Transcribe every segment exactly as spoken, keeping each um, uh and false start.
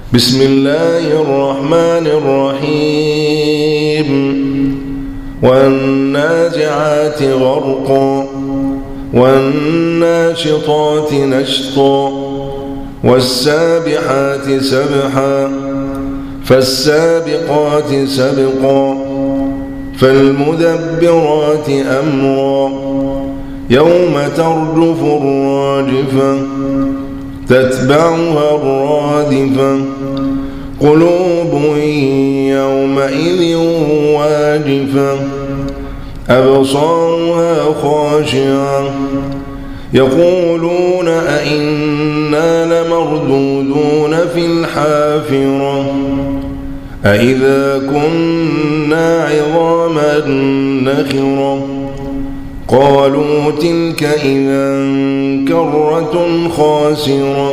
بسم الله الرحمن الرحيم والنازعات غرقا والناشطات نشطا والسابحات سبحا فالسابقات سبقا فالمدبرات أمرا يوم ترجف الراجفة تتبعها الرادفة قلوب يومئذ واجفة أبصارها خاشعة يقولون أئنا لمردودون في الحافرة أئذا كنا عظاما نخرة قالوا تلك إذا كرة خاسرة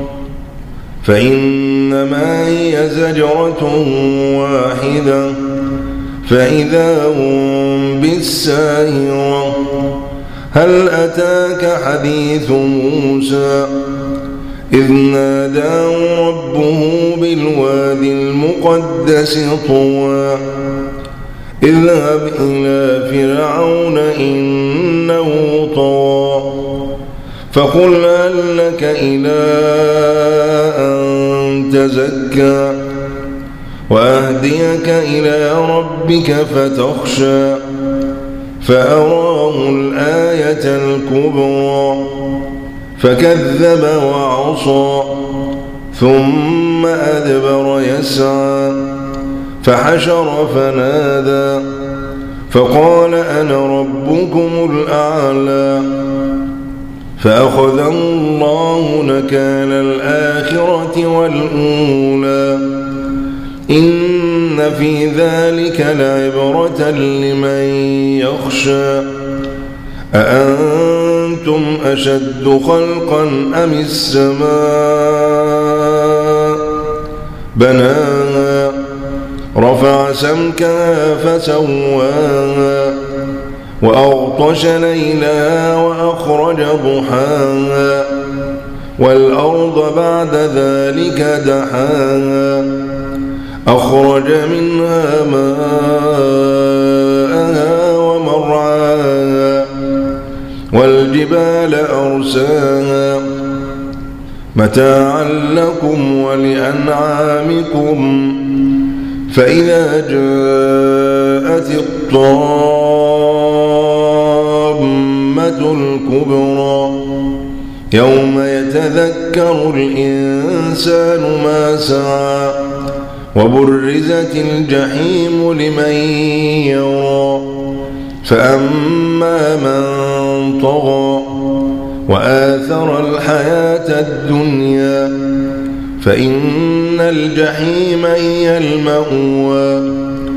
فإنما هي زجرة واحدة فإذا هم بالساهرة هل أتاك حديث موسى إذ ناداه ربه بالوادي المقدس طوى اذهب إلى فرعون إنه طغى فقل هل لك إلى أن تزكى وأهديك إلى ربك فتخشى فأراه الآية الكبرى فكذب وعصى ثم أدبر يسعى فحشر فنادى فقال أنا ربكم الأعلى فأخذه الله نكال الآخرة والأولى إن في ذلك لعبرة لمن يخشى أأنتم أشد خلقا أم السماء بناها رفع سمكها فسواها وأغطش ليلها وأخرج ضحاها والأرض بعد ذلك دحاها أخرج منها ماءها ومرعاها والجبال أرساها متاعا لكم ولأنعامكم فإذا جاءت الطامة الكبرى يوم يتذكر الإنسان ما سعى وبرزت الجحيم لمن يرى فأما من طغى وآثر الحياة الدنيا فإن الجحيم هي المأوى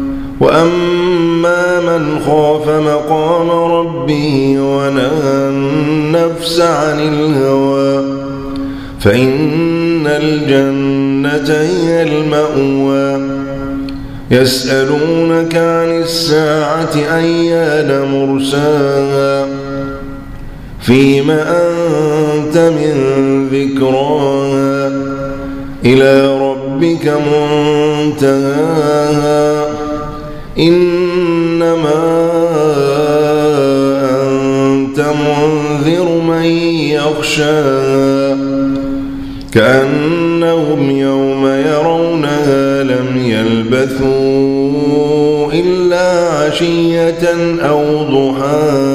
وأما من خاف مقام ربه ونهى النفس عن الهوى فإن الجنة هي المأوى يسألونك عن الساعة أيان مرساها فيما أنت من ذكراها إلى ربك منتهاها إنما أنت منذر من يخشاها كأنهم يوم يرونها لم يلبثوا إلا عشية أو ضحاها